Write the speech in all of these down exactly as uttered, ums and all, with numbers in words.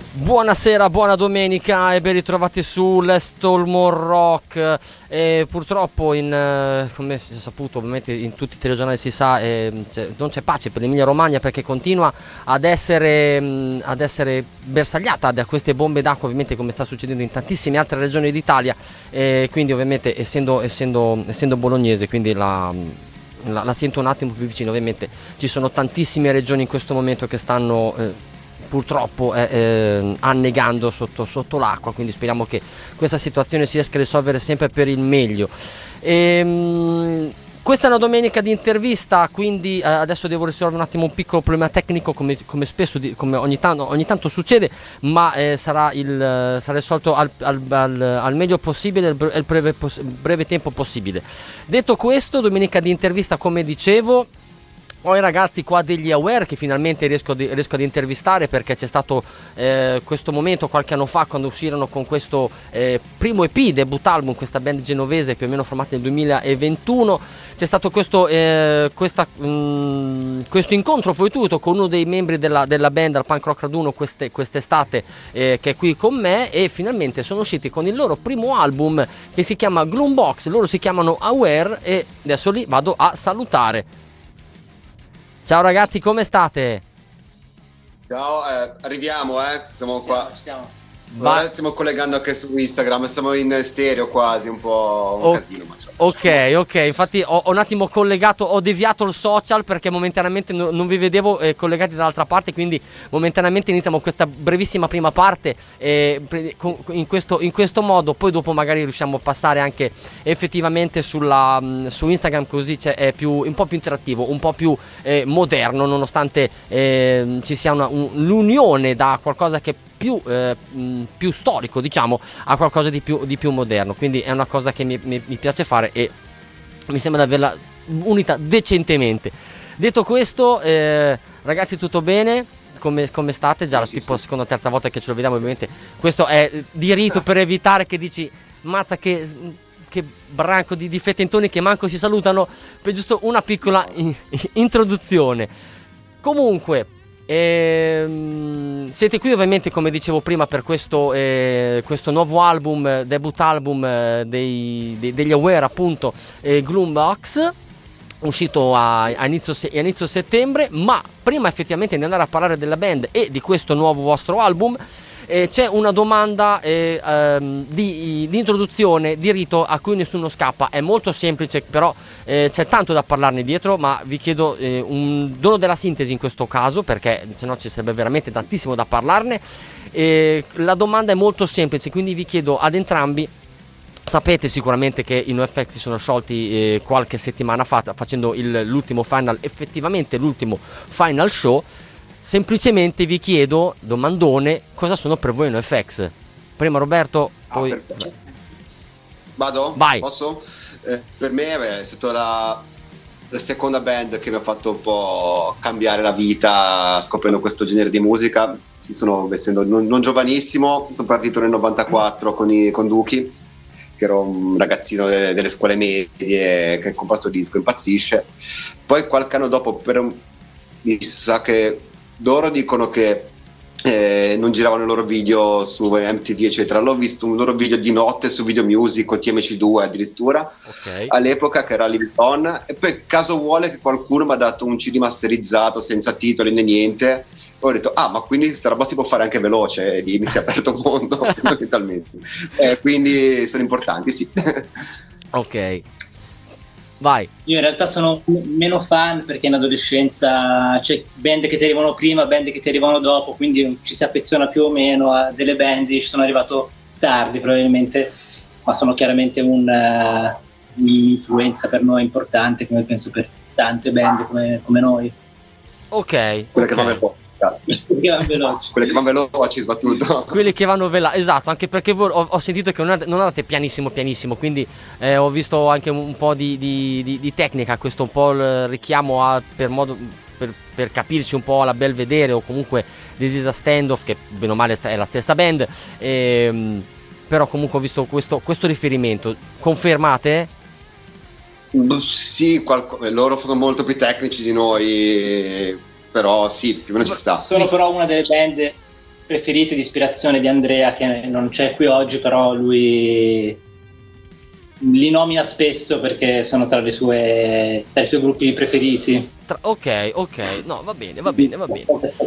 Buonasera, buona domenica e ben ritrovati su Let's Talk More Rock. E purtroppo, in, eh, come si è saputo, ovviamente in tutti i telegiornali si sa, eh, cioè, non c'è pace per l'Emilia Romagna, perché continua ad essere, mh, ad essere bersagliata da queste bombe d'acqua, ovviamente, come sta succedendo in tantissime altre regioni d'Italia. E quindi, ovviamente, essendo, essendo, essendo bolognese, quindi la... La, la sento un attimo più vicino. Ovviamente ci sono tantissime regioni in questo momento che stanno eh, purtroppo eh, eh, annegando sotto, sotto l'acqua, quindi speriamo che questa situazione si riesca a risolvere sempre per il meglio. E, questa è una domenica di intervista, quindi eh, adesso devo risolvere un attimo un piccolo problema tecnico, come, come spesso di, come ogni tanto, ogni tanto succede, ma eh, sarà, il, sarà risolto al, al, al, al meglio possibile, il, il breve, breve tempo possibile. Detto questo, domenica di intervista, come dicevo, ho i ragazzi qua degli Aware che finalmente riesco, di, riesco ad intervistare, perché c'è stato eh, questo momento qualche anno fa, quando uscirono con questo eh, primo E P, debut album, questa band genovese più o meno formata nel duemilaventuno. C'è stato questo, eh, questa, mh, questo incontro fortuito con uno dei membri della, della band al Punk Rock Raduno queste, quest'estate, eh, che è qui con me, e finalmente sono usciti con il loro primo album che si chiama Gloombox. Loro si chiamano Aware e adesso li vado a salutare. Ciao ragazzi, come state? Ciao, eh, arriviamo, eh, siamo stiamo, qua. Stiamo. Ora stiamo collegando anche su Instagram, siamo in stereo quasi, un po' un O- casino. Ma ok, ok, infatti ho, ho un attimo collegato, ho deviato il social perché momentaneamente no, non vi vedevo eh, collegati dall'altra parte, quindi momentaneamente iniziamo questa brevissima prima parte eh, pre- con- in, questo, in questo modo, poi dopo magari riusciamo a passare anche effettivamente sulla, mh, su Instagram, così c'è, è più, un po' più interattivo, un po' più eh, moderno, nonostante eh, ci sia una, un, l'unione da qualcosa che più, eh, mh, più storico, diciamo, a qualcosa di più, di più moderno. Quindi è una cosa che mi, mi, mi piace fare e mi sembra di averla unita decentemente. Detto questo, eh, ragazzi, tutto bene? Come, come state? Già sì, la tipo sì. seconda o terza volta che ce lo vediamo, ovviamente. Questo è di rito per evitare che dici mazza che, che branco di, di fettentoni che manco si salutano, per giusto una piccola in, introduzione. Comunque, Ehm, siete qui ovviamente, come dicevo prima, per questo, eh, questo nuovo album, debut album eh, dei, dei, degli Aware, appunto, eh, Gloombox, uscito a, a, inizio, a inizio settembre. Ma prima effettivamente di andare a parlare della band e di questo nuovo vostro album, eh, c'è una domanda eh, ehm, di, di introduzione, di rito, a cui nessuno scappa. È molto semplice, però eh, c'è tanto da parlarne dietro, ma vi chiedo eh, un dono della sintesi in questo caso, perché sennò ci sarebbe veramente tantissimo da parlarne. Eh, la domanda è molto semplice, quindi vi chiedo ad entrambi. Sapete sicuramente che i NoFX si sono sciolti eh, qualche settimana fa, facendo il, l'ultimo final, effettivamente l'ultimo final show. Semplicemente vi chiedo, domandone, cosa sono per voi i NoFX? Prima Roberto, poi... Ah, per... Vado? Vai. Posso? Eh, per me beh, è stata la, la seconda band che mi ha fatto un po' cambiare la vita scoprendo questo genere di musica. Io sono, essendo non, non giovanissimo, sono partito nel novantaquattro con, i, con Duki, che ero un ragazzino de, delle scuole medie che con questo disco impazzisce. Poi qualche anno dopo, per un, mi sa che loro dicono che eh, non giravano i loro video su M T V eccetera. L'ho visto un loro video di notte su Video Music o T M C due addirittura, okay, all'epoca, che era Live On, e poi caso vuole che qualcuno mi ha dato un C D masterizzato senza titoli né niente. Ho detto, ah, ma quindi questa roba si può fare anche veloce, e lì mi si è aperto un mondo totalmente. Eh, quindi sono importanti, sì. Ok, vai. Io in realtà sono meno fan, perché in adolescenza c'è band che ti arrivano prima, band che ti arrivano dopo, quindi ci si affeziona più o meno a delle band. Ci sono arrivato tardi probabilmente, ma sono chiaramente un, uh, un'influenza per noi importante, come penso per tante band come, come noi. Ok, Quelle okay. che vanno veloci. Che vanno veloci. Quelle che vanno veloci, soprattutto. Quelli che vanno veloci, esatto, anche perché voi, ho, ho sentito che non andate, non andate pianissimo pianissimo, quindi eh, ho visto anche un po' di, di, di, di tecnica, questo un po' il richiamo a, per modo, per, per capirci un po' alla Belvedere, o comunque This Is a Standoff, che bene o male è la stessa band, ehm, però comunque ho visto questo, questo riferimento. Confermate? Sì, qualco... loro sono molto più tecnici di noi, però sì, più o meno ci sta. Sono però una delle band preferiti di ispirazione di Andrea, che non c'è qui oggi, però lui li nomina spesso perché sono tra le sue tra i suoi gruppi preferiti. Tra, ok, ok, no, va bene, va bene, va bene.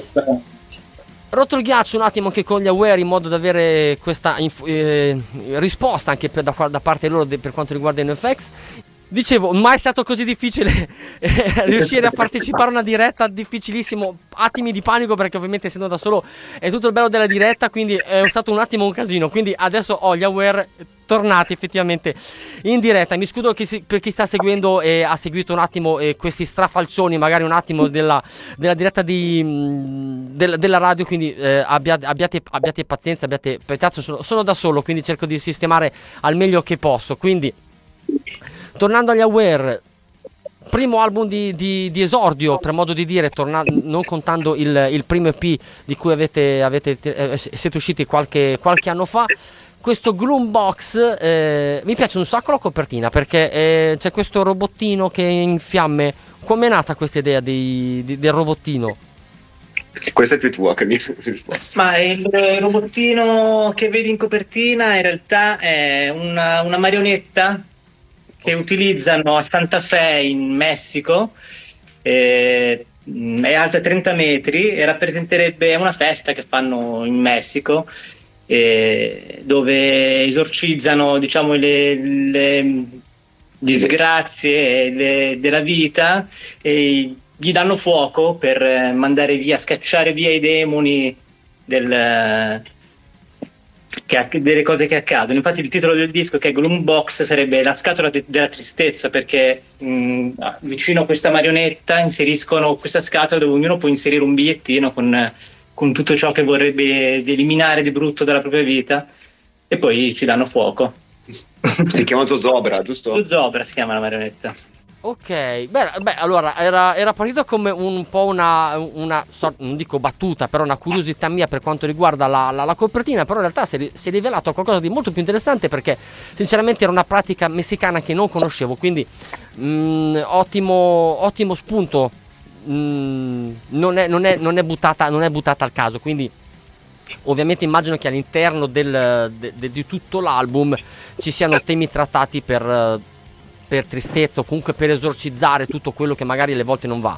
Rotto il ghiaccio un attimo anche con gli Aware, in modo da avere questa inf- eh, risposta anche per, da, da parte loro de, per quanto riguarda i NoFX. Dicevo, mai stato così difficile eh, riuscire a partecipare a una diretta, difficilissimo, attimi di panico perché ovviamente essendo da solo è tutto il bello della diretta, quindi è stato un attimo un casino, quindi adesso ho gli Aware tornati effettivamente in diretta. Mi scuso chi si, per chi sta seguendo e ha seguito un attimo eh, questi strafalcioni magari un attimo della, della diretta di, mh, del, della radio, quindi eh, abbiate, abbiate, abbiate pazienza, abbiate cazzo, sono, sono da solo, quindi cerco di sistemare al meglio che posso. Quindi tornando agli Aware, primo album di, di, di esordio, per modo di dire, torna, non contando il, il primo E P di cui avete, avete, eh, siete usciti qualche, qualche anno fa. Questo Gloombox, eh, mi piace un sacco la copertina perché eh, c'è questo robottino che è in fiamme. Com'è nata questa idea di, di, del robottino? Questa è più tua che mi risposta. Ma il robottino che vedi in copertina in realtà è una, una marionetta che utilizzano a Santa Fe in Messico, eh, è alta trenta metri e rappresenterebbe una festa che fanno in Messico, eh, dove esorcizzano, diciamo, le, le disgrazie le, della vita e gli danno fuoco per mandare via, scacciare via i demoni del... Che, delle cose che accadono. Infatti il titolo del disco, che è Gloombox, sarebbe la scatola de- della tristezza, perché mh, vicino a questa marionetta inseriscono questa scatola dove ognuno può inserire un bigliettino con, con tutto ciò che vorrebbe eliminare di brutto dalla propria vita, e poi ci danno fuoco. Si chiama Zozobra, giusto? Zozobra si chiama la marionetta. Ok, beh, beh allora era, era partito come un po' una, una non dico battuta, però una curiosità mia per quanto riguarda la, la, la copertina, però in realtà si è, si è rivelato qualcosa di molto più interessante, perché sinceramente era una pratica messicana che non conoscevo, quindi mh, ottimo, ottimo spunto, mh, non, è, non, è, non, è buttata, non è buttata al caso, quindi ovviamente immagino che all'interno del, de, de, di tutto l'album ci siano temi trattati per... per tristezza o comunque per esorcizzare tutto quello che magari alle volte non va.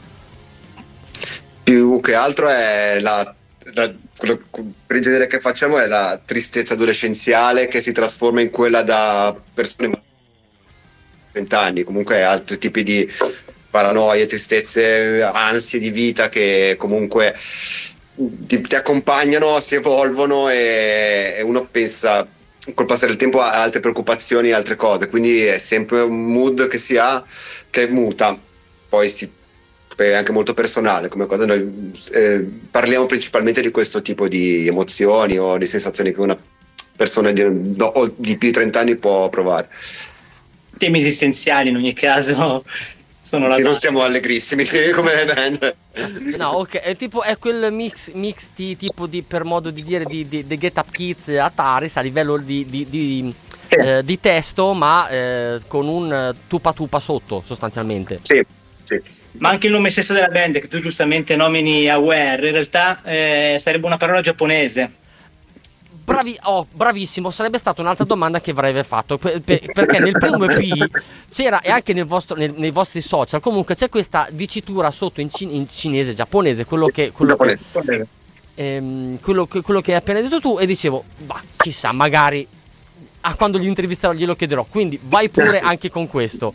Più che altro è la, la quello, per il genere che facciamo è la tristezza adolescenziale che si trasforma in quella da persone vent'anni, comunque altri tipi di paranoie, tristezze, ansie di vita che comunque ti, ti accompagnano, si evolvono e, e uno pensa col passare del tempo ha altre preoccupazioni, altre cose, quindi è sempre un mood che si ha, che muta, poi si, è anche molto personale come cosa. Noi eh, parliamo principalmente di questo tipo di emozioni o di sensazioni che una persona di, no, di più di trenta anni può provare. Temi esistenziali in ogni caso sono la sì, non siamo allegrissimi come band. No, ok, è tipo è quel mix, mix di tipo di, per modo di dire, di, di, di Get Up Kids Ataris a livello di, di, di, sì. eh, di testo, ma eh, con un tupa tupa sotto sostanzialmente. Sì, sì. Ma anche il nome stesso della band, che tu giustamente nomini Aware, in realtà eh, sarebbe una parola giapponese. Bravi, oh, bravissimo, sarebbe stata un'altra domanda che avrei fatto, per, per, perché nel primo E P c'era, e anche nel vostro, nel, nei vostri social comunque c'è questa dicitura sotto in, cin- in cinese, giapponese, quello che quello che, ehm, quello, che, quello che hai appena detto tu, e dicevo, bah, chissà, magari a quando gli intervisterò glielo chiederò, quindi vai pure anche con questo.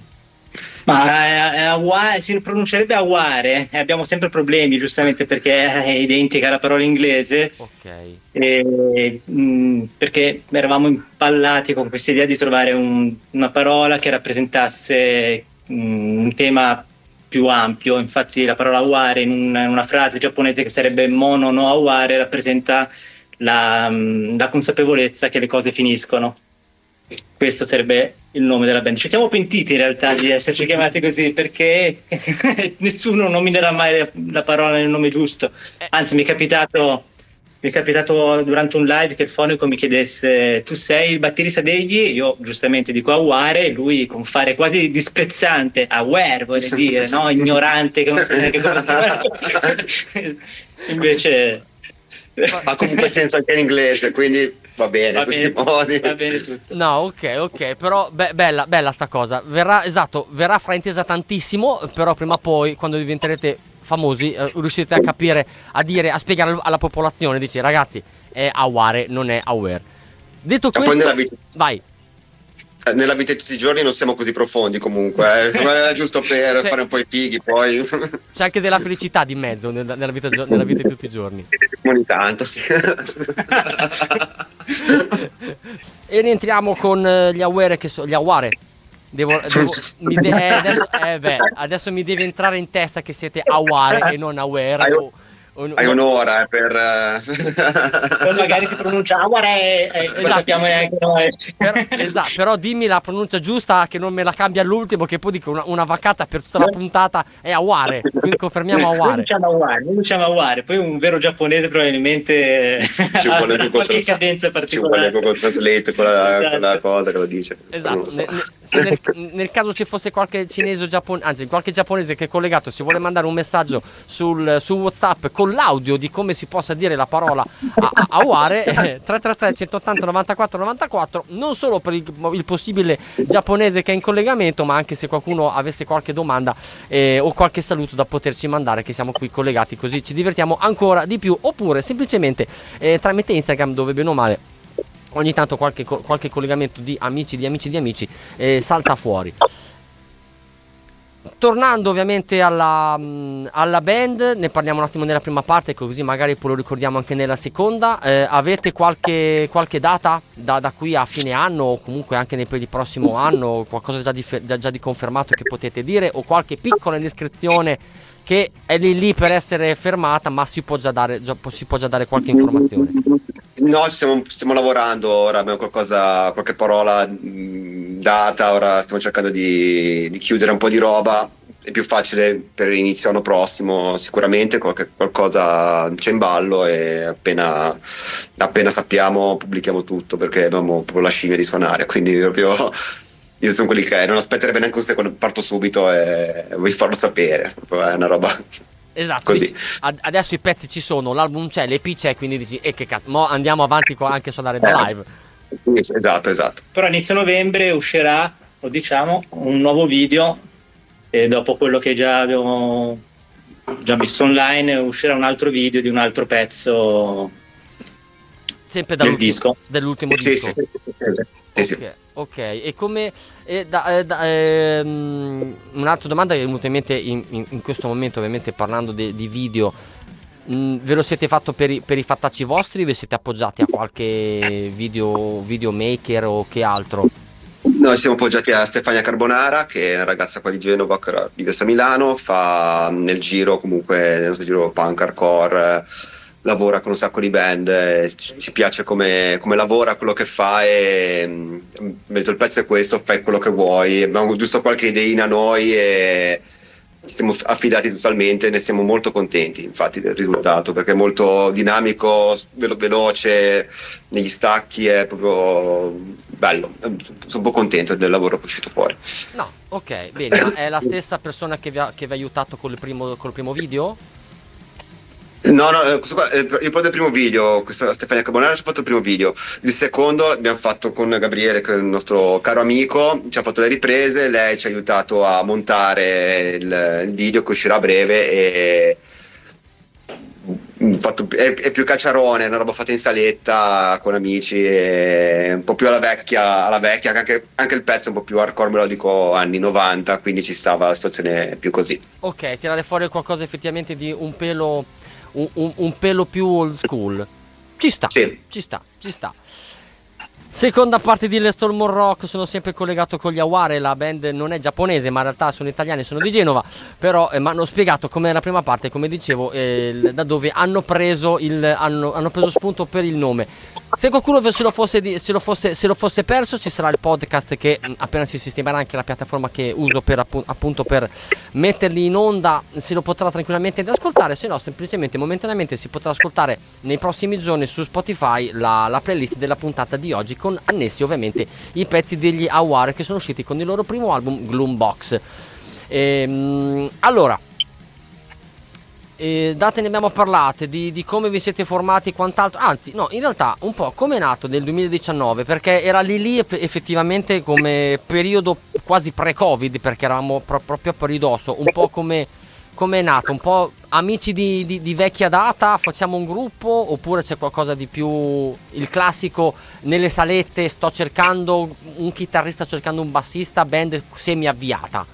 Ma eh, Aware, si pronuncerebbe Aware, e abbiamo sempre problemi giustamente perché è identica alla parola inglese. Ok. E, mh, perché eravamo impallati con questa idea di trovare un, una parola che rappresentasse mh, un tema più ampio. Infatti la parola Aware in, un, in una frase giapponese che sarebbe Mono no Aware rappresenta la, mh, la consapevolezza che le cose finiscono. Questo sarebbe il nome della band. Ci siamo pentiti in realtà di esserci chiamati così, perché nessuno nominerà mai la, la parola nel nome giusto. Anzi, mi è capitato mi è capitato durante un live che il fonico mi chiedesse: tu sei il batterista degli? Io giustamente dico Aware, e lui con fare quasi disprezzante, Aware vuole dire, no? Ignorante che non sa neanche cosa sia. Invece Ha comunque senso anche in inglese, quindi va bene, Va tutti bene, i modi. va bene tutto. No, ok, ok, però be- bella, bella sta cosa. Verrà, esatto, verrà fraintesa tantissimo, però prima o poi, quando diventerete famosi, eh, riuscirete a capire, a dire, a spiegare al- alla popolazione, dice ragazzi, è aware, non è aware. Detto Ma poi questo, nella vita- vai. Eh, Nella vita di tutti i giorni non siamo così profondi comunque, eh. Era giusto per Cioè- fare un po' i pighi poi. C'è anche della felicità di mezzo nella, nella vita, gio- nella vita di tutti i giorni. Ogni tanto, sì. E rientriamo con eh, gli aware che so, gli aware. Devo, devo- mi de- eh, adesso, eh, beh, adesso mi deve entrare in testa che siete aware e non aware. Hai- o- o- Hai no. un'ora eh, per... eh. Poi magari si pronuncia Aware e Esatto. lo sappiamo neanche noi. Però, esatto, però dimmi la pronuncia giusta, che non me la cambia all'ultimo, che poi dico una, una vaccata per tutta la puntata è aware, quindi confermiamo Noi aware. diciamo Aware, noi diciamo Aware, poi un vero giapponese probabilmente Ci vuole ha Google qualche Trans- cadenza Ci vuole particolare. Google Translate, quella, Esatto. quella cosa che lo dice. Esatto, Non so. ne- ne- se nel, nel caso ci fosse qualche cinese o giapponese, anzi qualche giapponese che è collegato, si vuole mandare un messaggio sul, su WhatsApp con l'audio di come si possa dire la parola a- a- aware, eh, tre tre tre centottanta novantaquattro novantaquattro, non solo per il, il possibile giapponese che è in collegamento, ma anche se qualcuno avesse qualche domanda eh, o qualche saluto da poterci mandare, che siamo qui collegati, così ci divertiamo ancora di più, oppure semplicemente eh, tramite Instagram, dove bene o male ogni tanto qualche, co- qualche collegamento di amici, di amici, di amici eh, salta fuori. Tornando ovviamente alla, mh, alla band, ne parliamo un attimo nella prima parte, così magari poi lo ricordiamo anche nella seconda. Eh, avete qualche, qualche data da, da qui a fine anno, o comunque anche nel, per il prossimo anno, qualcosa già di, fe- già- già di confermato che potete dire, o qualche piccola indiscrezione che è lì lì per essere fermata, ma si può già dare, già- si può già dare qualche informazione? No, stiamo, stiamo lavorando, ora abbiamo qualcosa, qualche parola mh, data, ora stiamo cercando di, di chiudere un po' di roba, è più facile per inizio anno prossimo sicuramente, qualche, qualcosa c'è in ballo e appena, appena sappiamo pubblichiamo tutto, perché abbiamo proprio la scimmia di suonare, quindi proprio io sono quelli che non aspetterebbe neanche un secondo, parto subito e vuoi farlo sapere, proprio è una roba... Esatto, Così. dici, ad- adesso i pezzi ci sono, l'album c'è, l'E P c'è, quindi dici, e che cazzo, mo andiamo avanti qua anche a suonare da live. Esatto, esatto. Però a inizio novembre uscirà, lo diciamo, un nuovo video e dopo quello che già abbiamo già visto online uscirà un altro video di un altro pezzo Sempre del dall'ultimo, disco. dell'ultimo Sì, disco. sì, sì, sì, sì. Ok, ok, e come e da, eh, da, ehm, un'altra domanda che è venuta in mente in, in- in questo momento, ovviamente parlando de- di video, mh, ve lo siete fatto per i, per i fattacci vostri? Vi siete appoggiati a qualche video videomaker o che altro? Noi siamo appoggiati a Stefania Carbonara, che è una ragazza qua di Genova che ora vive a Milano, fa nel giro comunque, nel nostro giro punk, hardcore, eh, lavora con un sacco di band, eh, ci, ci piace come, come lavora, quello che fa e mm, mi ha detto il pezzo è questo, fai quello che vuoi, abbiamo giusto qualche ideina noi e ci siamo affidati totalmente, ne siamo molto contenti infatti del risultato, perché è molto dinamico, velo- veloce, negli stacchi, è proprio bello, sono un po' contento del lavoro che è uscito fuori. No, ok, bene, ma è la stessa persona che vi ha, che vi ha aiutato col primo, col primo video? No, no, eh, questo qua, eh, io poi del primo video, questa Stefania Carbonara ci ha fatto il primo video, il secondo abbiamo fatto con Gabriele, che è il nostro caro amico, ci ha fatto le riprese, lei ci ha aiutato a montare il, il video che uscirà a breve e fatto, è, è più cacciarone, è una roba fatta in saletta con amici, è un po' più alla vecchia, alla vecchia anche, anche il pezzo è un po' più hardcore melodico anni novanta, quindi ci stava la situazione più così. Ok, tirare fuori qualcosa effettivamente di un pelo un, un- un pelo più old school. Ci sta, Sì. ci sta, ci sta. Seconda parte di Let's Talk More Rock, sono sempre collegato con gli Aware, la band non è giapponese ma in realtà sono italiani, sono di Genova, però eh, mi hanno spiegato come nella prima parte, come dicevo, eh, da dove hanno preso, il, hanno, hanno preso spunto per il nome. Se qualcuno se lo, fosse, di- se, lo fosse, se lo fosse perso, ci sarà il podcast che mh, appena si sistemerà, anche la piattaforma che uso per, appu- appunto per metterli in onda, se lo potrà tranquillamente ascoltare, se no semplicemente momentaneamente si potrà ascoltare nei prossimi giorni su Spotify la, la playlist della puntata di oggi, con annessi ovviamente i pezzi degli Aware che sono usciti con il loro primo album Gloombox. Ehm, allora eh, date ne abbiamo parlate, di, di come vi siete formati e quant'altro. Anzi, no, in realtà un po' come è nato nel duemiladiciannove, perché era lì lì effettivamente come periodo quasi pre-Covid, perché eravamo pro- proprio a ridosso, un po' come, come è nato, un po' amici di, di, di vecchia data, facciamo un gruppo, oppure c'è qualcosa di più, il classico nelle salette, sto cercando un chitarrista, sto cercando un bassista, band semi avviata.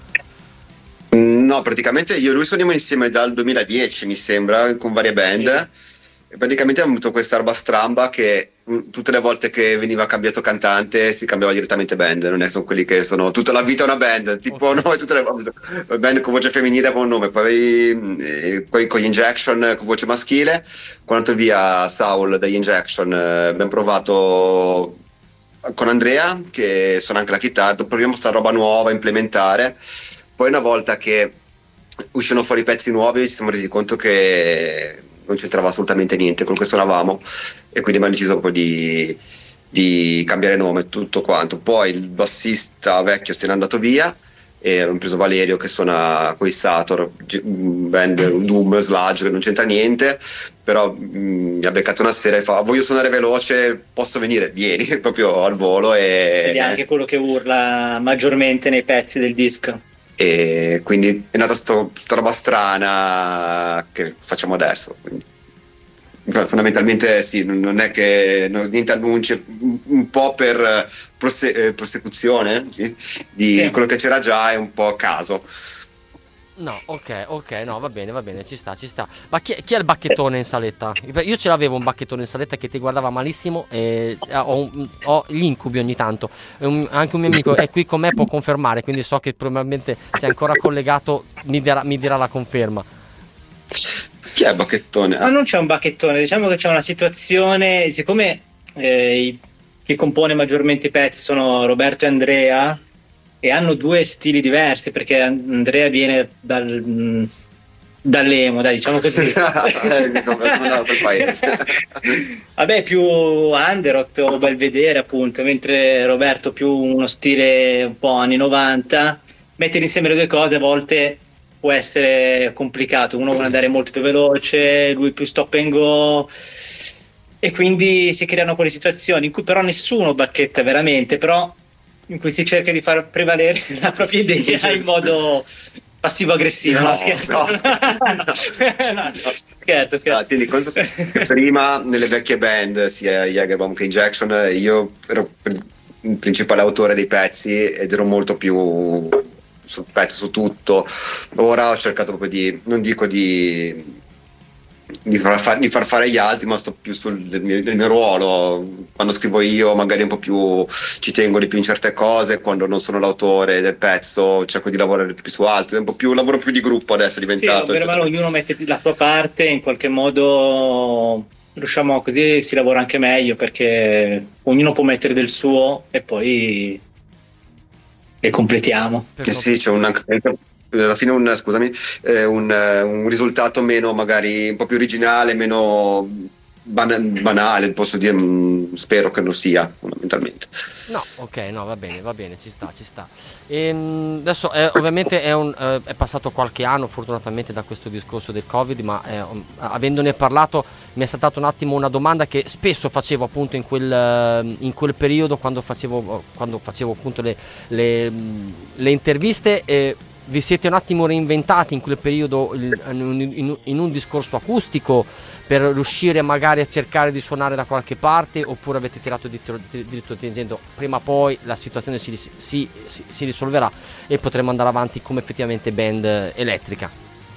No, praticamente io e lui suoniamo insieme dal duemiladieci, mi sembra, con varie band. E praticamente abbiamo avuto questa roba stramba che uh, tutte le volte che veniva cambiato cantante si cambiava direttamente band. Non è sono quelli che sono tutta la vita una band, tipo Okay. noi tutte le volte band con voce femminile con un nome, poi, eh, poi con gli Injection con voce maschile. Quando è via Saul dagli Injection, eh, abbiamo provato con Andrea, che suona anche la chitarra, proviamo sta roba nuova, implementare. Poi una volta che uscivano fuori pezzi nuovi ci siamo resi conto che non c'entrava assolutamente niente con quello che suonavamo, e quindi abbiamo deciso proprio di, di cambiare nome, tutto quanto. Poi il bassista vecchio se n'è andato via e abbiamo preso Valerio che suona coi Sator, un band, un doom sludge che non c'entra niente, però mh, mi ha beccato una sera e fa: voglio suonare veloce, posso venire? Vieni, proprio al volo. E Ed è anche quello che urla maggiormente nei pezzi del disco. E quindi è nata sto- sta roba strana che facciamo adesso. Quindi, fondamentalmente sì, non non è che non, niente annunci, un, un po' per prose- eh, prosecuzione sì, di Sì. quello che c'era già, è un po' a caso. No, ok, ok, no, va bene, va bene, ci sta, ci sta. Ma chi, chi è il bacchettone in saletta? Io ce l'avevo un bacchettone in saletta che ti guardava malissimo e ho, un- ho gli incubi ogni tanto. E un- anche un mio amico è qui con me, può confermare, quindi so che probabilmente se è ancora collegato mi dirà, mi dirà la conferma. Chi è Bacchettone? Ma non c'è un bacchettone, diciamo che c'è una situazione, siccome eh, i- chi compone maggiormente i pezzi sono Roberto e Andrea, e hanno due stili diversi, perché Andrea viene dal, mh, dall'emo, dai, diciamo così. Eh, sì, sono venuto dal paese. Vabbè, più Underoath o Belvedere, appunto, mentre Roberto più uno stile un po' anni novanta. Mettere insieme le due cose a volte può essere complicato, uno vuole andare molto più veloce, lui più stop and go, e quindi si creano quelle situazioni in cui però nessuno bacchetta veramente, però in cui si cerca di far prevalere la propria idea in modo passivo-aggressivo. No, No, scherzo. no, No, scherzo, scherzo. Ah, tieni conto che prima nelle vecchie band, sia Jagerbomb che Injection, io ero il principale autore dei pezzi ed ero molto più sul pezzo, su tutto. Ora ho cercato proprio di, non dico di di far, fa- di far fare gli altri, ma sto più sul del mio, del mio ruolo. Quando scrivo io magari un po' più ci tengo di più in certe cose, quando non sono l'autore del pezzo cerco di lavorare più su altri, è un po' più lavoro più di gruppo adesso è Sì, diventato. bene o male ognuno mette la sua parte, in qualche modo riusciamo, così si lavora anche meglio, perché ognuno può mettere del suo e poi le completiamo. Per Eh sì, c'è un, alla fine un, scusami, eh, un, eh, un risultato meno, magari un po' più originale, meno bana- banale, posso dire, mm, spero che lo sia fondamentalmente. No, ok, no, va bene, va bene, ci sta, ci sta. Ehm, adesso eh, ovviamente è, un, eh, è passato qualche anno fortunatamente da questo discorso del Covid, ma eh, um, avendone parlato mi è saltata un attimo una domanda che spesso facevo appunto in quel, eh, in quel periodo quando facevo, quando facevo appunto le, le, mh, le interviste. E vi siete un attimo reinventati in quel periodo il- in, un- in un- in un discorso acustico per riuscire magari a cercare di suonare da qualche parte, oppure avete tirato diritto, diritto dicendo prima o poi la situazione si, si, si, si risolverà e potremo andare avanti come effettivamente band elettrica?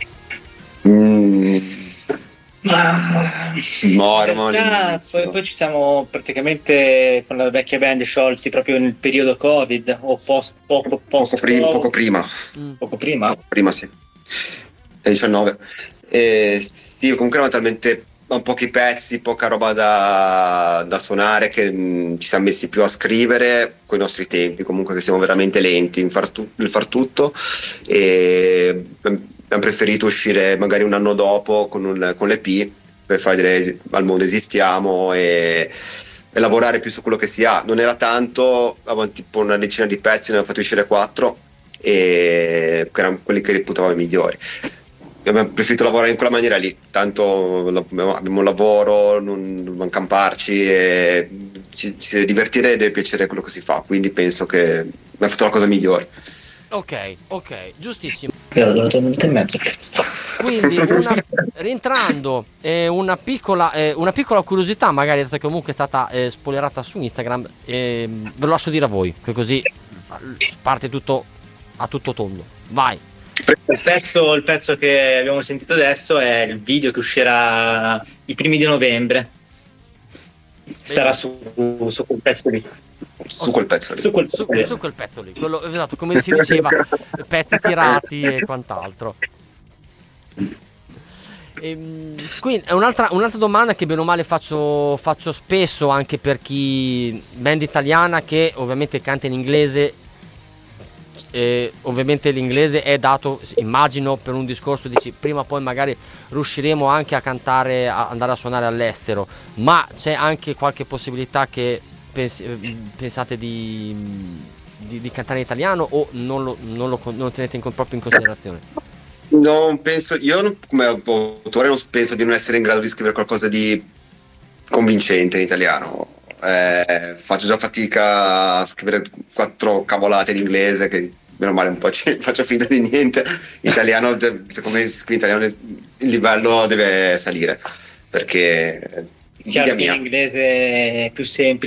Mm. Ma No, in eravamo realtà all'inizio. poi, poi ci siamo praticamente con la vecchia band sciolti proprio nel periodo Covid o post, poco, post, Poco prima, poco prima. Mm. poco prima. Prima sì, è diciannove. E sì, comunque erano talmente pochi pezzi, poca roba da, da suonare, che mh, ci siamo messi più a scrivere con i nostri tempi, comunque che siamo veramente lenti in far, tu- nel far tutto, e abbiamo preferito uscire magari un anno dopo con, un, con l'E P per far dire esi- al mondo esistiamo, e, e lavorare più su quello che si ha. Non era tanto, avevamo tipo una decina di pezzi, ne abbiamo fatti uscire quattro, e che erano quelli che reputavamo i migliori. abbiamo preferito lavorare in quella maniera lì, tanto abbiamo un lavoro, non dobbiamo camparci e ci, ci deve divertire e deve piacere quello che si fa, quindi penso che abbiamo fatto la cosa migliore. Ok, ok, giustissimo. in mezzo. Quindi una, rientrando eh, una, piccola, eh, una piccola curiosità, magari dato che comunque è stata eh, spoilerata su Instagram, eh, ve lo lascio dire a voi, che così parte tutto a tutto tondo. Vai. Il pezzo, il pezzo che abbiamo sentito adesso è il video che uscirà i primi di novembre. Sarà su, su quel pezzo lì. Su quel pezzo lì. Su quel, Su, su quel pezzo lì, quello, esatto, come si diceva, pezzi tirati e quant'altro. E, quindi è un'altra, un'altra domanda che bene o male faccio, faccio spesso anche per chi band italiana che ovviamente canta in inglese. Eh, ovviamente l'inglese è dato, immagino, per un discorso dici prima o poi magari riusciremo anche a cantare, a andare a suonare all'estero, ma c'è anche qualche possibilità che pens- pensate di, di, di cantare in italiano o non lo, non lo, non lo tenete in, proprio in considerazione? Non penso, io come autore non penso di non essere in grado di scrivere qualcosa di convincente in italiano. Eh, faccio già fatica a scrivere quattro cavolate in inglese che meno male un po' ci faccio finta di niente. In italiano, come si scrive in italiano, il livello deve salire perché chiaro che in inglese è più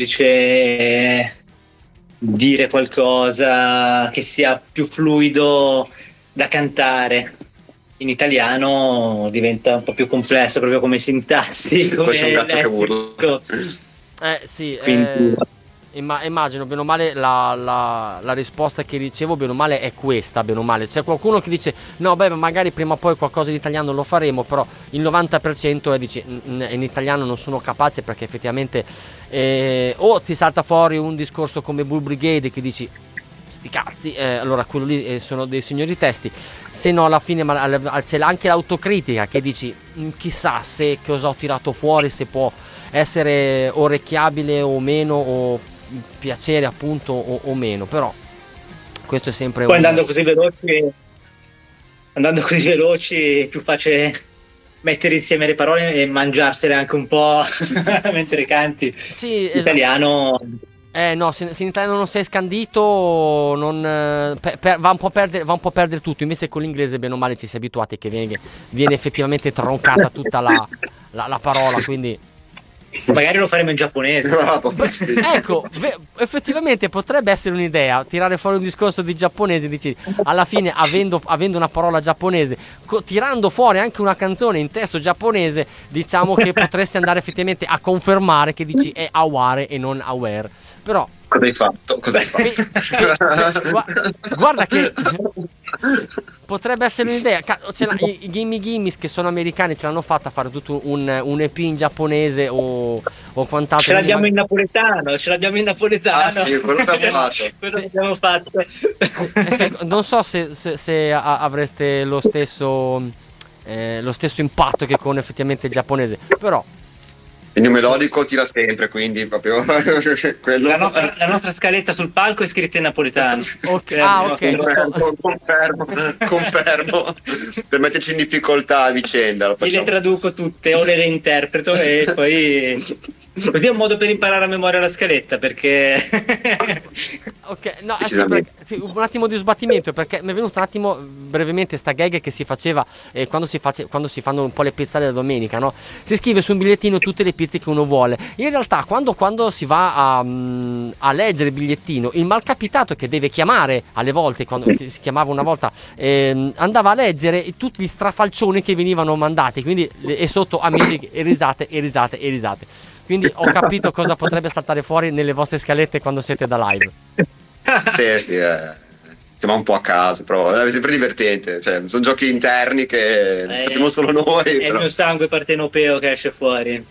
semplice dire qualcosa che sia più fluido da cantare. In italiano diventa un po' più complesso proprio come sintassi, come poi c'è un gatto che urla. Eh sì, Quindi... eh, imma- immagino bene o male la, la, la risposta che ricevo bene o male è questa, bene o male. C'è qualcuno che dice no beh magari prima o poi qualcosa in italiano lo faremo, però il novanta per cento è dice in italiano non sono capace perché effettivamente eh, o ti salta fuori un discorso come Bull Brigade che dici sti cazzi, eh, allora quello lì eh, sono dei signori testi, se no alla fine ma, c'è anche l'autocritica che dici chissà se cosa ho tirato fuori, se può essere orecchiabile o meno o piacere appunto o, o meno, però questo è sempre poi un... andando così veloci andando così veloci è più facile mettere insieme le parole e mangiarsele anche un po' mentre canti. Sì, italiano esatto. Eh no, se, se in italiano non sei scandito non, per, per, va, un po' perdere, va un po' perdere tutto, invece con l'inglese bene o male ci si è abituati che viene, viene effettivamente troncata tutta la, la, la parola, quindi magari lo faremo in giapponese. Ecco, ve- effettivamente potrebbe essere un'idea tirare fuori un discorso di giapponese, dici alla fine avendo, avendo una parola giapponese, co- tirando fuori anche una canzone in testo giapponese, diciamo che potresti andare effettivamente a confermare che dici è aware e non aware. Però cosa hai fatto? Cosa hai fatto? Pe- pe- pe- gu- guarda che potrebbe essere un'idea. C'è la, i, i Gimme Gimmes che sono americani ce l'hanno fatta a fare tutto un, un E P in giapponese o, o quant'altro. Ce l'abbiamo ma... in napoletano, ce l'abbiamo in napoletano. Ah sì, quello che abbiamo fatto. quello sì. che abbiamo fatto. Eh, se, non so se, se, se avreste lo stesso eh, lo stesso impatto che con effettivamente il giapponese, però il mio melodico tira sempre, quindi proprio quello... la, nostra, la nostra scaletta sul palco è scritta in napoletano. Okay. Ah, ok, confermo, confermo, confermo. Per metterci in difficoltà a vicenda lo e le traduco tutte o le reinterpreto e poi così è un modo per imparare a memoria la scaletta, perché ok, no, eh sì, perché, sì, un attimo di sbattimento, perché mi è venuto un attimo brevemente sta gag che si faceva eh, quando, si face, quando si fanno un po' le pizzate della domenica, no? Si scrive su un bigliettino tutte le pizze che uno vuole. In realtà quando, quando si va a, um, a leggere il bigliettino, il malcapitato che deve chiamare alle volte, quando si chiamava una volta, ehm, andava a leggere tutti gli strafalcioni che venivano mandati, quindi e sotto amici e risate e risate e risate. Quindi ho capito cosa potrebbe saltare fuori nelle vostre scalette quando siete da live. Sì, sì, eh. Siamo un po' a caso, però è sempre divertente, cioè, sono giochi interni che eh, sappiamo solo noi. È però. il mio sangue partenopeo che esce fuori.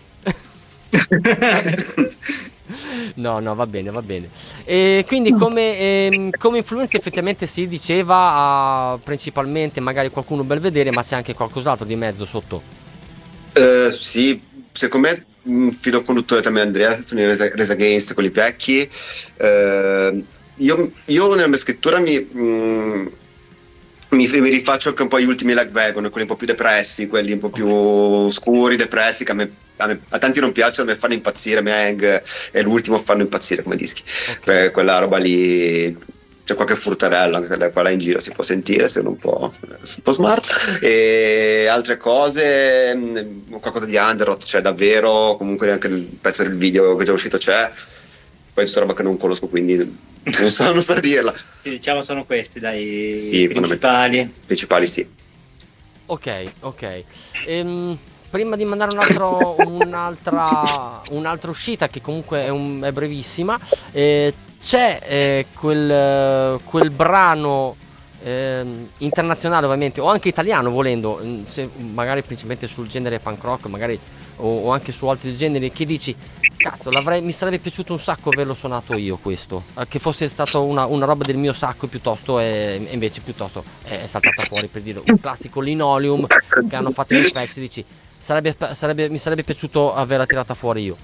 No, no, va bene, va bene. E quindi come, eh, come influenza effettivamente si diceva uh, principalmente magari qualcuno belvedere, ma c'è anche qualcos'altro di mezzo sotto? Uh, sì, secondo me un filo conduttore también Andrea, sono i Res Against, quelli vecchi. Uh, io, io nella mia scrittura mi... Mm, mi, mi rifaccio anche un po' gli ultimi Lagwagon, quelli un po' più depressi, quelli un po' più scuri, depressi, che a me, a, me, a tanti non piacciono, a me fanno impazzire. Mang e l'ultimo fanno impazzire come dischi. Okay. Eh, quella roba lì, c'è qualche furtarella anche qua là in giro, si può sentire, se non un po', un po' smart. E altre cose, mh, qualcosa di Underoath c'è davvero, comunque anche il pezzo del video che è già uscito c'è. Poi tutta roba che non conosco, quindi non so, non so dirla. Sì, diciamo sono questi dai Sì, principali. Principali sì. Ok, ok. Ehm, prima di mandare un altro, un'altra, un'altra uscita che comunque è, un, è brevissima, eh, c'è eh, quel, quel brano eh, internazionale ovviamente, o anche italiano volendo, se, magari principalmente sul genere punk rock, magari o, o anche su altri generi, che dici cazzo, l'avrei, mi sarebbe piaciuto un sacco averlo suonato io questo, eh, che fosse stato una, una roba del mio sacco, piuttosto è, invece piuttosto è saltata fuori, per dire un classico Linoleum che hanno fatto in effects, dici sarebbe, sarebbe, mi sarebbe piaciuto averla tirata fuori io.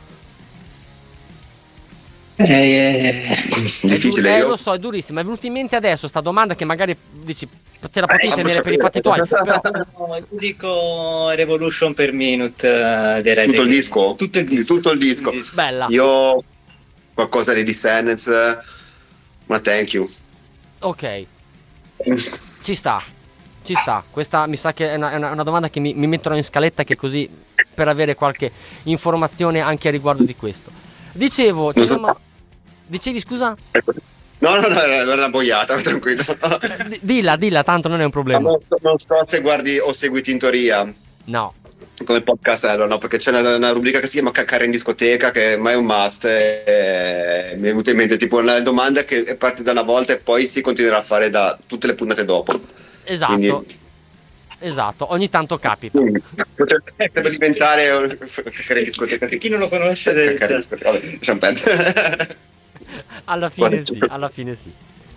Eh, Difficile, eh, io lo so, è durissima. È venuta in mente adesso sta domanda che magari dici te la potevi tenere per i fatti tuoi. Però... No, io dico Revolution per Minute uh, dei Red tutto il Against. disco? Tutto il disco. Tutto il disco. Il disco. Bella. Io qualcosa di Descendants, ma thank you. Ok, ci sta, ci sta. Questa mi sa che è una, è una, una domanda che mi, mi metterò in scaletta, che così per avere qualche informazione anche a riguardo di questo. Dicevo, ci Non so- siamo... dicevi scusa? No, no, no, era una boiata, tranquillo. D- dilla, dilla, tanto non è un problema. Non so, non so se guardi o segui Tintoria No. come podcast, eh, no, perché c'è una, una rubrica che si chiama Caccare in discoteca, che ma è un must. E, mi è venuta in mente tipo una domanda che parte da una volta e poi si continuerà a fare da tutte le puntate dopo. Esatto. Quindi- Esatto, ogni tanto capita. Quindi, potrebbe diventare un- Caccare in discoteca. Chi non lo conosce deve- Caccare in discoteca. Vabbè, lasciamo perdere. Alla fine sì, alla fine sì.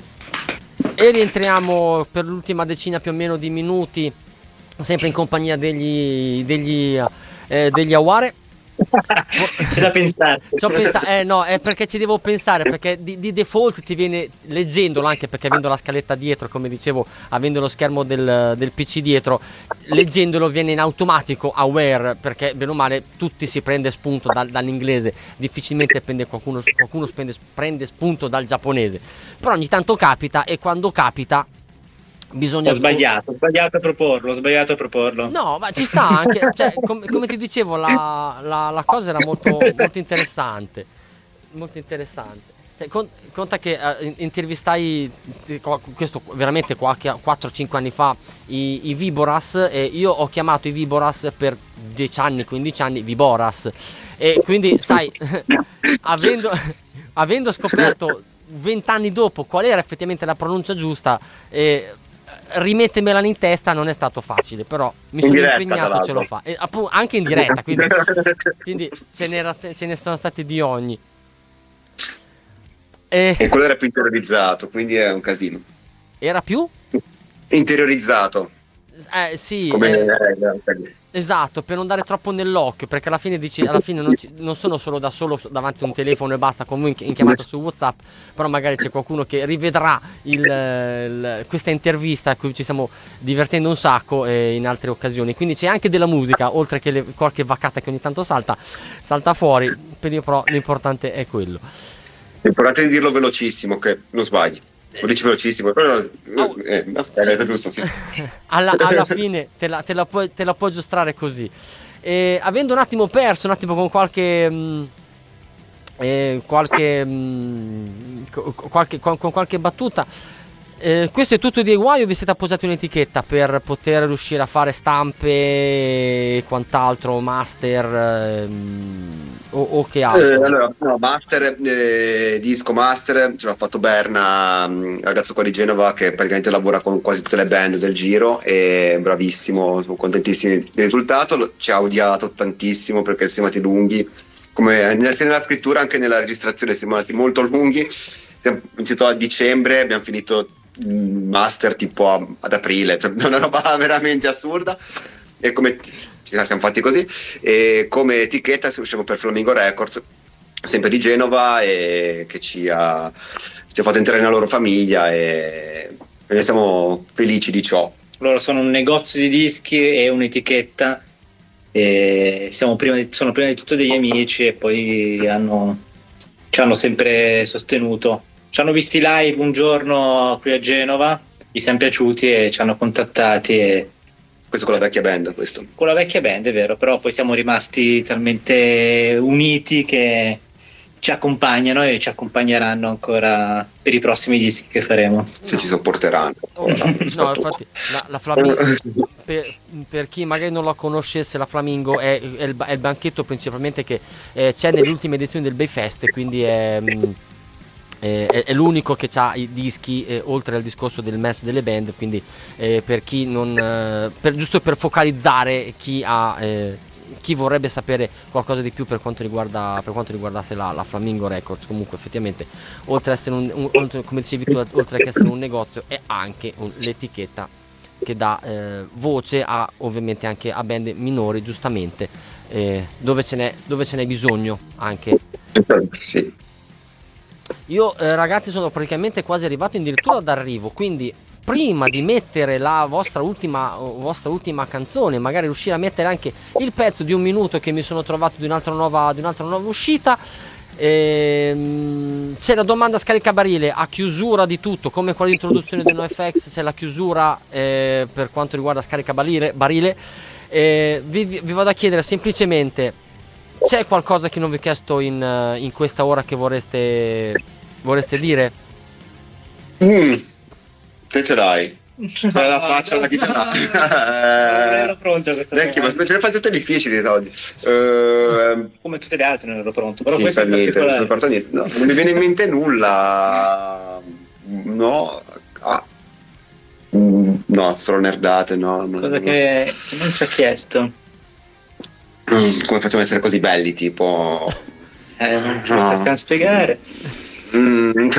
E rientriamo per l'ultima decina più o meno di minuti, sempre in compagnia degli degli, eh, degli Aware. C'è da pensare. Ci ho pensato, eh no, è perché ci devo pensare, perché di, di default ti viene, leggendolo, anche perché avendo la scaletta dietro, come dicevo, avendo lo schermo del, del P C dietro, leggendolo viene in automatico Aware, perché bene o male tutti si prende spunto dal, dall'inglese, difficilmente prende qualcuno, qualcuno prende, prende spunto dal giapponese, però ogni tanto capita, e quando capita bisogna... Ho sbagliato, ho sbagliato a proporlo, ho sbagliato a proporlo. No, ma ci sta anche, cioè, com- come ti dicevo, la, la, la cosa era molto, molto interessante, molto interessante. Cioè, con- conta che eh, intervistai, eh, co- questo veramente qualche quattro cinque anni fa, i, i Viboras, e io ho chiamato i Viboras per dieci anni, quindici anni, Viboras, e quindi, sai, avendo, avendo scoperto venti anni dopo qual era effettivamente la pronuncia giusta, eh, rimettermela in testa non è stato facile, però mi In sono diretta, impegnato, tra ce l'ho l'altro. fatta, e, appunto, anche in diretta, quindi, quindi ce, n'era, ce ne sono stati di ogni. E E quello era più interiorizzato, quindi è un casino. era più? Interiorizzato. Eh sì, Come eh, eh, esatto, per non dare troppo nell'occhio, perché alla fine dici, alla fine non, ci- non sono solo da solo davanti a un telefono e basta, con voi in, in chiamata su WhatsApp, però magari c'è qualcuno che rivedrà il, il- questa intervista a cui ci stiamo divertendo un sacco, eh, in altre occasioni, quindi c'è anche della musica, oltre che le- qualche vaccata che ogni tanto salta, salta fuori, per io però l'importante è quello. L'importante è di dirlo velocissimo, che non sbagli. Lo dici velocissimo, però Oh. eh, no, è detto giusto, sì. alla, alla fine te la, te la puoi, te la puoi aggiustare così. E avendo un attimo perso, un attimo con qualche mh, eh, qualche, mh, co- qualche con, con qualche battuta, eh, questo è tutto di Eguai, o vi siete appoggiati un'etichetta per poter riuscire a fare stampe e quant'altro, master, ehm, o, o che Eh, altro? allora, no, master, eh, disco master, ce l'ha fatto Berna, mh, ragazzo qua di Genova che praticamente lavora con quasi tutte le band del giro, e bravissimo, sono contentissimi del risultato. Lo- ci ha odiato tantissimo perché siamo andati lunghi, come nella- sia nella scrittura anche nella registrazione siamo andati molto lunghi. Siamo iniziato a dicembre, abbiamo finito il master tipo a- ad aprile, cioè una roba veramente assurda, e come ci siamo fatti così. E come etichetta usciamo per Flamingo Records, sempre di Genova, e che ci ha, ci ha fatto entrare nella loro famiglia, e e siamo felici di ciò. Loro sono un negozio di dischi e un'etichetta, e siamo prima di, sono prima di tutto degli amici, e poi hanno, ci hanno sempre sostenuto. Ci hanno visti live un giorno qui a Genova, gli siamo piaciuti e ci hanno contattati. E questo con la vecchia band, questo. Con la vecchia band, è vero, però poi siamo rimasti talmente uniti che ci accompagnano e ci accompagneranno ancora per i prossimi dischi che faremo. Se ci sopporteranno. Oh, no, no, infatti la, la Flamingo, per, per chi magari non la conoscesse, la Flamingo è, è, il, è il banchetto principalmente che eh, c'è nelle ultime edizioni del Bayfest, quindi è, è, è l'unico che ha i dischi eh, oltre al discorso del merch delle band, quindi eh, per chi non eh, per, giusto per focalizzare chi ha eh, chi vorrebbe sapere qualcosa di più per quanto riguarda per quanto riguardasse la, la Flamingo Records. Comunque effettivamente oltre ad essere un, un, come dicevi tu, oltre che essere un negozio, è anche un, l'etichetta che dà eh, voce a ovviamente anche a band minori, giustamente eh, dove ce n'è dove ce n'è bisogno anche. Sì. Io eh, ragazzi sono praticamente quasi arrivato addirittura d'arrivo, quindi prima di mettere la vostra ultima, vostra ultima canzone, magari riuscire a mettere anche il pezzo di un minuto che mi sono trovato di un'altra nuova, di un'altra nuova uscita, ehm, c'è la domanda scaricabarile a chiusura di tutto, come quella di introduzione del NoFX, c'è la chiusura eh, per quanto riguarda scaricabarile, barile. Eh, vi, vi vado a chiedere semplicemente, c'è qualcosa che non vi ho chiesto in, in questa ora che vorreste, vorreste dire? Mm. Te ce l'hai? Fai la faccia da chi ce l'ha. Non ero pronto a questa Vecchio, ma ce le fai tutte difficili oggi. Uh, Come tutte le altre non ero pronto. Però sì, questo per è niente, non particolare. sono niente. No, non mi viene in mente nulla. No. Ah. No, sono nerdate, no. no Cosa no. che non ci ha chiesto. Mm, come facciamo a essere così belli, tipo... Eh, non ce lo stai a spiegare. Mm.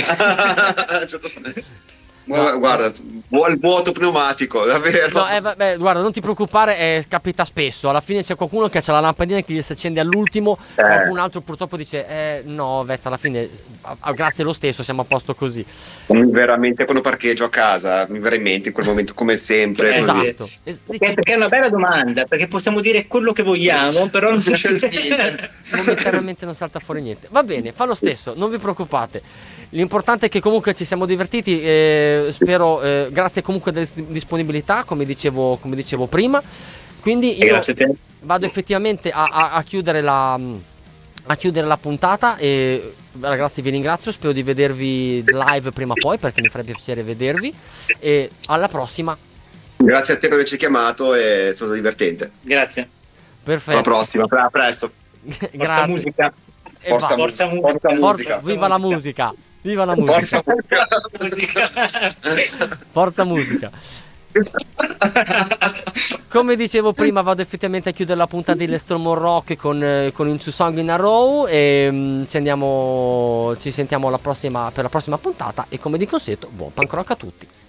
No. Guarda, vuoi il vuoto pneumatico, davvero? No, eh, vabbè, guarda, non ti preoccupare, eh, capita spesso. Alla fine c'è qualcuno che ha la lampadina che gli si accende all'ultimo, eh. Qualcun altro purtroppo dice eh, no, Vezza, alla fine a, grazie lo stesso, siamo a posto così. Veramente, quando parcheggio a casa mi viene in mente in quel momento, come sempre. Eh, così. Esatto. Es- perché, perché è una bella domanda, perché possiamo dire quello che vogliamo, però non succede niente. Momentaneamente non salta fuori niente. Va bene, fa lo stesso, non vi preoccupate. L'importante è che comunque ci siamo divertiti, eh, spero, eh, grazie comunque della disponibilità, come dicevo, come dicevo prima. Quindi io vado effettivamente a, a, a chiudere la a chiudere la puntata e ragazzi vi ringrazio, spero di vedervi live prima o poi, perché mi farebbe piacere vedervi, e alla prossima. Grazie a te per averci chiamato, è stato divertente. Grazie. Perfetto. Alla prossima, a presto. Forza musica. E Forza, va. Forza, mu- forza forza musica. Viva la musica. Viva la musica. Forza musica. Forza musica. Come dicevo prima, vado effettivamente a chiudere la puntata di Let's Storm Rock con, eh, con Into Song in a Row e mh, ci andiamo, ci sentiamo alla prossima, per la prossima puntata, e come di consueto buon punk rock a tutti.